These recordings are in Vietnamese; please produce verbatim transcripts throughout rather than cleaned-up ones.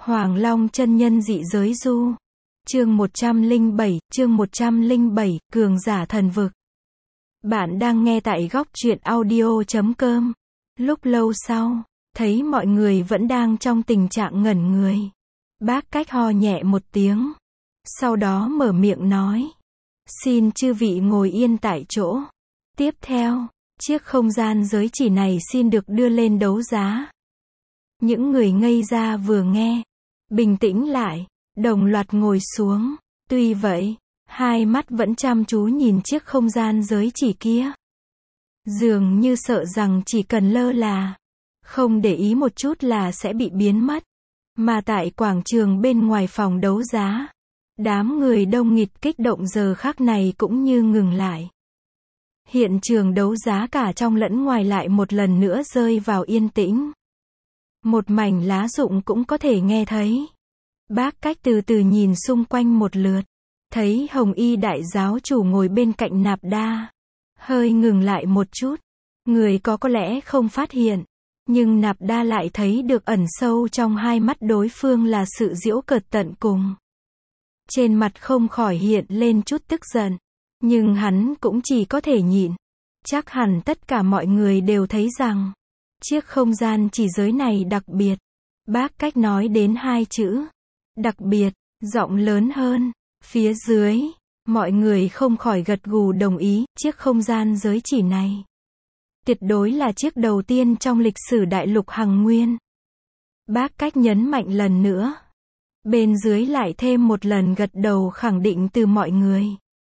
Hoàng Long chân nhân dị giới du. Chương một trăm lẻ bảy, chương một trăm lẻ bảy, cường giả thần vực. Bạn đang nghe tại góc truyện audio chấm com. Lúc lâu sau, thấy mọi người vẫn đang trong tình trạng ngẩn người. Bác Cách ho nhẹ một tiếng. Sau đó mở miệng nói. Xin chư vị ngồi yên tại chỗ. Tiếp theo, chiếc không gian giới chỉ này xin được đưa lên đấu giá. Những người ngây ra vừa nghe, bình tĩnh lại, đồng loạt ngồi xuống. Tuy vậy, hai mắt vẫn chăm chú nhìn chiếc không gian giới chỉ kia. Dường như sợ rằng chỉ cần lơ là, không để ý một chút là sẽ bị biến mất. Mà tại quảng trường bên ngoài phòng đấu giá, đám người đông nghịt kích động giờ khắc này cũng như ngừng lại. Hiện trường đấu giá cả trong lẫn ngoài lại một lần nữa rơi vào yên tĩnh. Một mảnh lá rụng cũng có thể nghe thấy. Bác Cách từ từ nhìn xung quanh một lượt, thấy Hồng Y đại giáo chủ ngồi bên cạnh Nạp Đa. Hơi ngừng lại một chút, người có có lẽ không phát hiện, nhưng Nạp Đa lại thấy được ẩn sâu trong hai mắt đối phương là sự giễu cợt tận cùng. Trên mặt không khỏi hiện lên chút tức giận, nhưng hắn cũng chỉ có thể nhịn. Chắc hẳn tất cả mọi người đều thấy rằng chiếc không gian chỉ giới này đặc biệt. Bác Cách nói đến hai chữ đặc biệt, giọng lớn hơn. Phía dưới, mọi người không khỏi gật gù đồng ý. Chiếc không gian giới chỉ này tuyệt đối là chiếc đầu tiên trong lịch sử đại lục Hằng Nguyên. Bác Cách nhấn mạnh lần nữa. Bên dưới lại thêm một lần gật đầu khẳng định từ mọi người.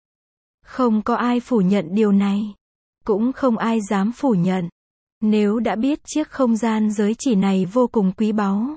Không có ai phủ nhận điều này, cũng không ai dám phủ nhận. Nếu đã biết chiếc không gian giới chỉ này vô cùng quý báu.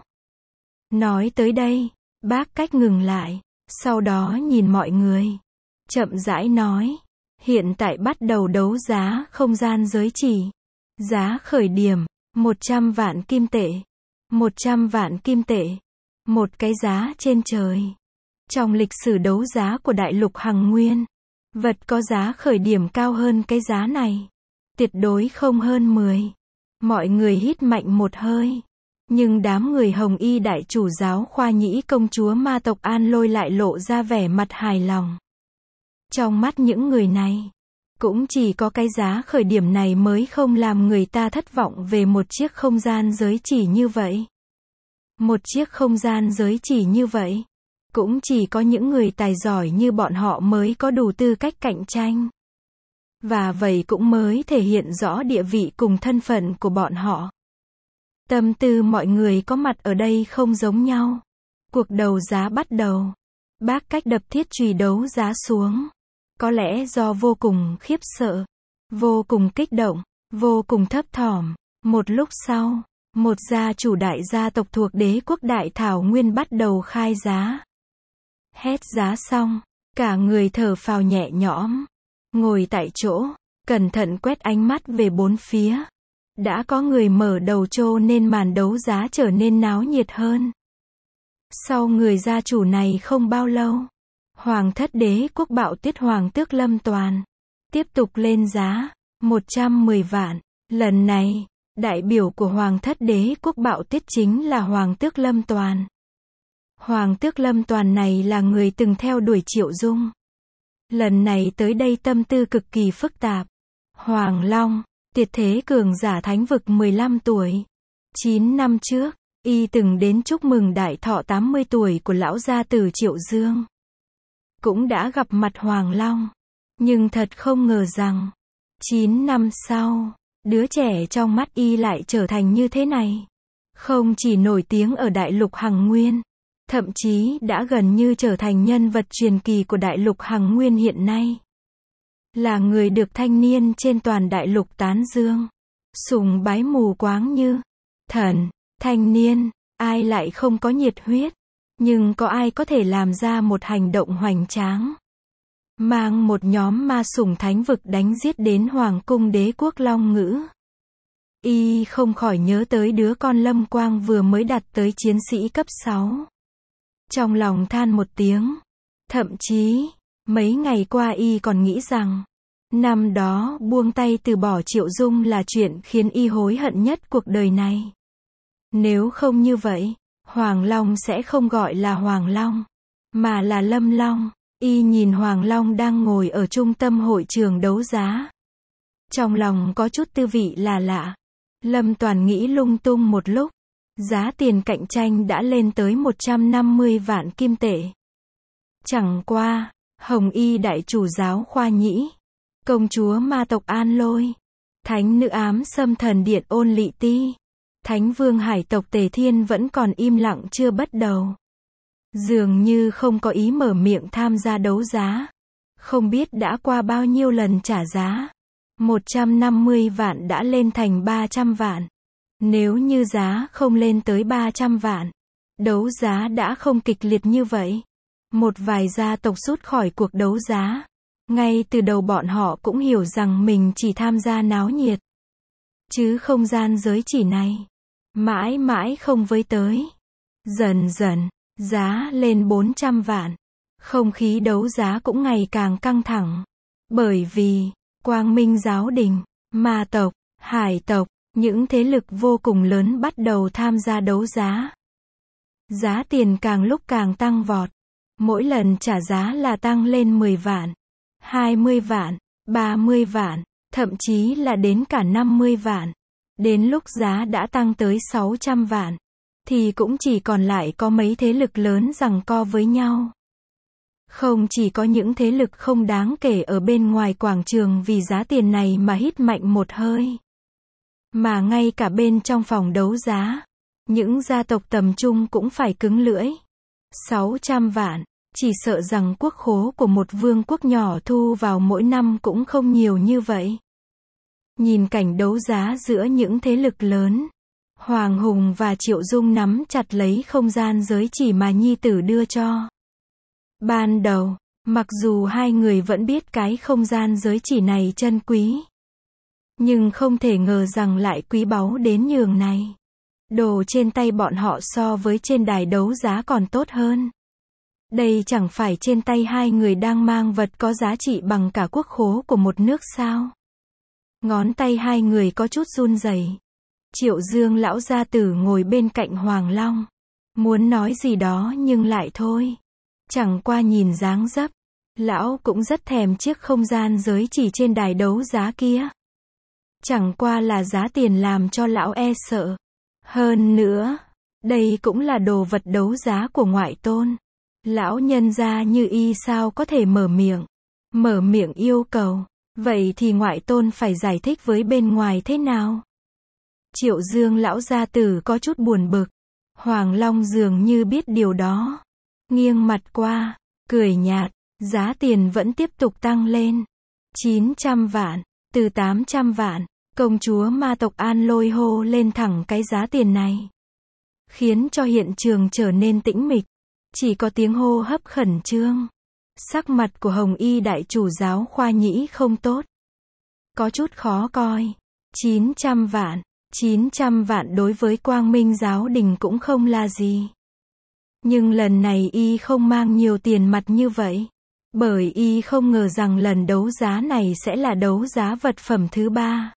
Nói tới đây, Bác Cách ngừng lại, sau đó nhìn mọi người, chậm rãi nói, hiện tại bắt đầu đấu giá không gian giới chỉ. Giá khởi điểm, một trăm vạn kim tệ. một trăm vạn kim tệ. Một cái giá trên trời. Trong lịch sử đấu giá của đại lục Hằng Nguyên, vật có giá khởi điểm cao hơn cái giá này tuyệt đối không hơn mười. Mọi người hít mạnh một hơi. Nhưng đám người Hồng Y đại chủ giáo Khoa Nhĩ công chúa ma tộc An Lôi lại lộ ra vẻ mặt hài lòng. Trong mắt những người này, cũng chỉ có cái giá khởi điểm này mới không làm người ta thất vọng về một chiếc không gian giới chỉ như vậy. Một chiếc không gian giới chỉ như vậy, cũng chỉ có những người tài giỏi như bọn họ mới có đủ tư cách cạnh tranh. Và vậy cũng mới thể hiện rõ địa vị cùng thân phận của bọn họ. Tâm tư mọi người có mặt ở đây không giống nhau. Cuộc đấu giá bắt đầu. Bác Cách đập thiết chùy đấu giá xuống. Có lẽ do vô cùng khiếp sợ, vô cùng kích động, vô cùng thấp thỏm. Một lúc sau, một gia chủ đại gia tộc thuộc đế quốc Đại Thảo Nguyên bắt đầu khai giá. Hét giá xong, cả người thở phào nhẹ nhõm. Ngồi tại chỗ, cẩn thận quét ánh mắt về bốn phía. Đã có người mở đầu trô nên màn đấu giá trở nên náo nhiệt hơn. Sau người gia chủ này không bao lâu, Hoàng thất đế quốc Bạo Tuyết Hoàng tước Lâm Toàn tiếp tục lên giá, một trăm mười vạn. Lần này, đại biểu của Hoàng thất đế quốc Bạo Tuyết chính là Hoàng tước Lâm Toàn. Hoàng tước Lâm Toàn này là người từng theo đuổi Triệu Dung. Lần này tới đây tâm tư cực kỳ phức tạp. Hoàng Long, tuyệt thế cường giả thánh vực mười lăm tuổi. chín năm trước, y từng đến chúc mừng đại thọ tám mươi tuổi của lão gia tử Triệu Dương. Cũng đã gặp mặt Hoàng Long. Nhưng thật không ngờ rằng, chín năm sau, đứa trẻ trong mắt y lại trở thành như thế này. Không chỉ nổi tiếng ở đại lục Hằng Nguyên, thậm chí đã gần như trở thành nhân vật truyền kỳ của đại lục Hằng Nguyên hiện nay. Là người được thanh niên trên toàn đại lục tán dương, sùng bái mù quáng như thần. Thanh niên, ai lại không có nhiệt huyết, nhưng có ai có thể làm ra một hành động hoành tráng, mang một nhóm ma sủng thánh vực đánh giết đến Hoàng cung đế quốc Long Ngữ. Y không khỏi nhớ tới đứa con Lâm Quang vừa mới đạt tới chiến sĩ cấp sáu. Trong lòng than một tiếng. Thậm chí, mấy ngày qua y còn nghĩ rằng, năm đó buông tay từ bỏ Triệu Dung là chuyện khiến y hối hận nhất cuộc đời này. Nếu không như vậy, Hoàng Long sẽ không gọi là Hoàng Long, mà là Lâm Long. Y nhìn Hoàng Long đang ngồi ở trung tâm hội trường đấu giá. Trong lòng có chút tư vị là lạ. Lâm Toàn nghĩ lung tung một lúc. Giá tiền cạnh tranh đã lên tới một trăm năm mươi vạn kim tệ. Chẳng qua, Hồng Y đại chủ giáo Khoa Nhĩ, công chúa ma tộc An Lôi, thánh nữ ám xâm thần điện Ôn Lị Ti, thánh vương hải tộc Tề Thiên vẫn còn im lặng chưa bắt đầu. Dường như không có ý mở miệng tham gia đấu giá. Không biết đã qua bao nhiêu lần trả giá. một trăm năm mươi vạn đã lên thành ba trăm vạn. Nếu như giá không lên tới ba trăm vạn, đấu giá đã không kịch liệt như vậy. Một vài gia tộc rút khỏi cuộc đấu giá. Ngay từ đầu bọn họ cũng hiểu rằng mình chỉ tham gia náo nhiệt, chứ không gian giới chỉ này mãi mãi không với tới. Dần dần, giá lên bốn trăm vạn. Không khí đấu giá cũng ngày càng căng thẳng. Bởi vì, Quang Minh giáo đình, ma tộc, hải tộc, những thế lực vô cùng lớn bắt đầu tham gia đấu giá. Giá tiền càng lúc càng tăng vọt. Mỗi lần trả giá là tăng lên mười vạn, hai mươi vạn, ba mươi vạn, thậm chí là đến cả năm mươi vạn. Đến lúc giá đã tăng tới sáu trăm vạn, thì cũng chỉ còn lại có mấy thế lực lớn giằng co với nhau. Không chỉ có những thế lực không đáng kể ở bên ngoài quảng trường vì giá tiền này mà hít mạnh một hơi, mà ngay cả bên trong phòng đấu giá, những gia tộc tầm trung cũng phải cứng lưỡi. sáu trăm vạn, chỉ sợ rằng quốc khố của một vương quốc nhỏ thu vào mỗi năm cũng không nhiều như vậy. Nhìn cảnh đấu giá giữa những thế lực lớn, Hoàng Hùng và Triệu Dung nắm chặt lấy không gian giới chỉ mà nhi tử đưa cho. Ban đầu, mặc dù hai người vẫn biết cái không gian giới chỉ này chân quý, nhưng không thể ngờ rằng lại quý báu đến nhường này. Đồ trên tay bọn họ so với trên đài đấu giá còn tốt hơn. Đây chẳng phải trên tay hai người đang mang vật có giá trị bằng cả quốc khố của một nước sao? Ngón tay hai người có chút run rẩy. Triệu Dương lão gia tử ngồi bên cạnh Hoàng Long, muốn nói gì đó nhưng lại thôi. Chẳng qua nhìn dáng dấp, lão cũng rất thèm chiếc không gian giới chỉ trên đài đấu giá kia. Chẳng qua là giá tiền làm cho lão e sợ. Hơn nữa, đây cũng là đồ vật đấu giá của ngoại tôn. Lão nhân gia như y sao có thể mở miệng, mở miệng yêu cầu, vậy thì ngoại tôn phải giải thích với bên ngoài thế nào? Triệu Dương lão gia tử có chút buồn bực. Hoàng Long dường như biết điều đó. Nghiêng mặt qua, cười nhạt, giá tiền vẫn tiếp tục tăng lên. chín trăm vạn, từ tám trăm vạn, công chúa ma tộc An Lôi hô lên thẳng cái giá tiền này, khiến cho hiện trường trở nên tĩnh mịch. Chỉ có tiếng hô hấp khẩn trương. Sắc mặt của Hồng Y đại chủ giáo Khoa Nhĩ không tốt, có chút khó coi. chín trăm vạn, chín trăm vạn đối với Quang Minh giáo đình cũng không là gì. Nhưng lần này y không mang nhiều tiền mặt như vậy, bởi y không ngờ rằng lần đấu giá này sẽ là đấu giá vật phẩm thứ ba.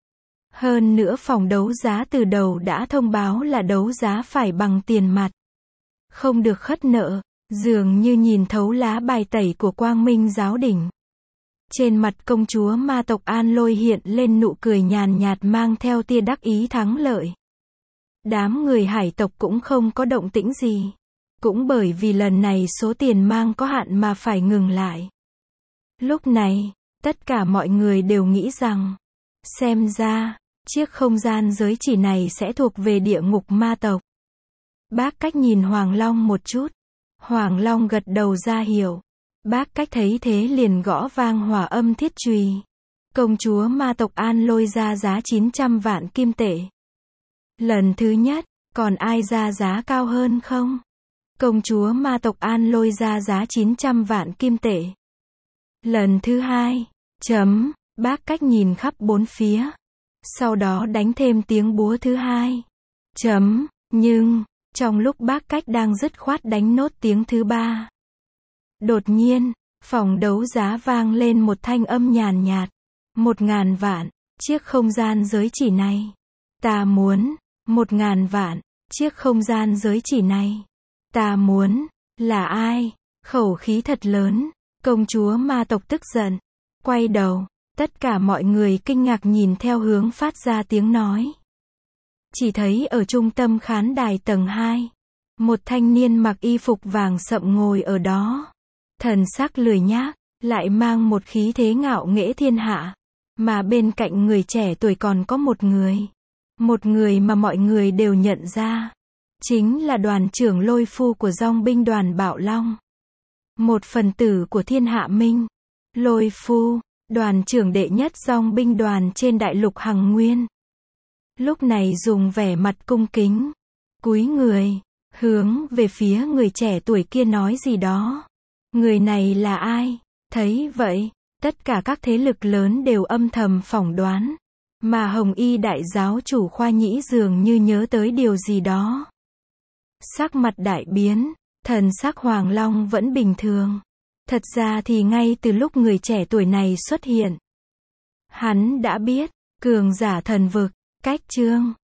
Hơn nữa phòng đấu giá từ đầu đã thông báo là đấu giá phải bằng tiền mặt, không được khất nợ. Dường như nhìn thấu lá bài tẩy của Quang Minh giáo đình. Trên mặt công chúa ma tộc An Lôi hiện lên nụ cười nhàn nhạt mang theo tia đắc ý thắng lợi. Đám người hải tộc cũng không có động tĩnh gì. Cũng bởi vì lần này số tiền mang có hạn mà phải ngừng lại. Lúc này, tất cả mọi người đều nghĩ rằng, xem ra, chiếc không gian giới chỉ này sẽ thuộc về địa ngục ma tộc. Bác Cách nhìn Hoàng Long một chút. Hoàng Long gật đầu ra hiểu. Bác Cách thấy thế liền gõ vang hỏa âm thiết chùy. Công chúa ma tộc An Lôi ra giá chín trăm vạn kim tệ. Lần thứ nhất, còn ai ra giá cao hơn không? Công chúa ma tộc An Lôi ra giá chín trăm vạn kim tệ. Lần thứ hai, chấm, Bác Cách nhìn khắp bốn phía. Sau đó đánh thêm tiếng búa thứ hai. Chấm, nhưng, trong lúc Bác Cách đang dứt khoát đánh nốt tiếng thứ ba, đột nhiên, phòng đấu giá vang lên một thanh âm nhàn nhạt. Một ngàn vạn, chiếc không gian giới chỉ này. Ta muốn, một ngàn vạn. chiếc không gian giới chỉ này. Ta muốn, là ai? Khẩu khí thật lớn, công chúa ma tộc tức giận, quay đầu, tất cả mọi người kinh ngạc nhìn theo hướng phát ra tiếng nói. Chỉ thấy ở trung tâm khán đài tầng hai, một thanh niên mặc y phục vàng sậm ngồi ở đó. Thần sắc lười nhác, lại mang một khí thế ngạo nghễ thiên hạ. Mà bên cạnh người trẻ tuổi còn có một người. Một người mà mọi người đều nhận ra. Chính là đoàn trưởng Lôi Phu của dòng binh đoàn Bạo Long. Một phần tử của Thiên Hạ Minh. Lôi Phu, đoàn trưởng đệ nhất dòng binh đoàn trên đại lục Hằng Nguyên. Lúc này dùng vẻ mặt cung kính, cúi người, hướng về phía người trẻ tuổi kia nói gì đó. Người này là ai? Thấy vậy, tất cả các thế lực lớn đều âm thầm phỏng đoán. Mà Hồng Y đại giáo chủ Khoa Nhĩ dường như nhớ tới điều gì đó. Sắc mặt đại biến, thần sắc Hoàng Long vẫn bình thường. Thật ra thì ngay từ lúc người trẻ tuổi này xuất hiện, hắn đã biết, cường giả thần vực, cách chương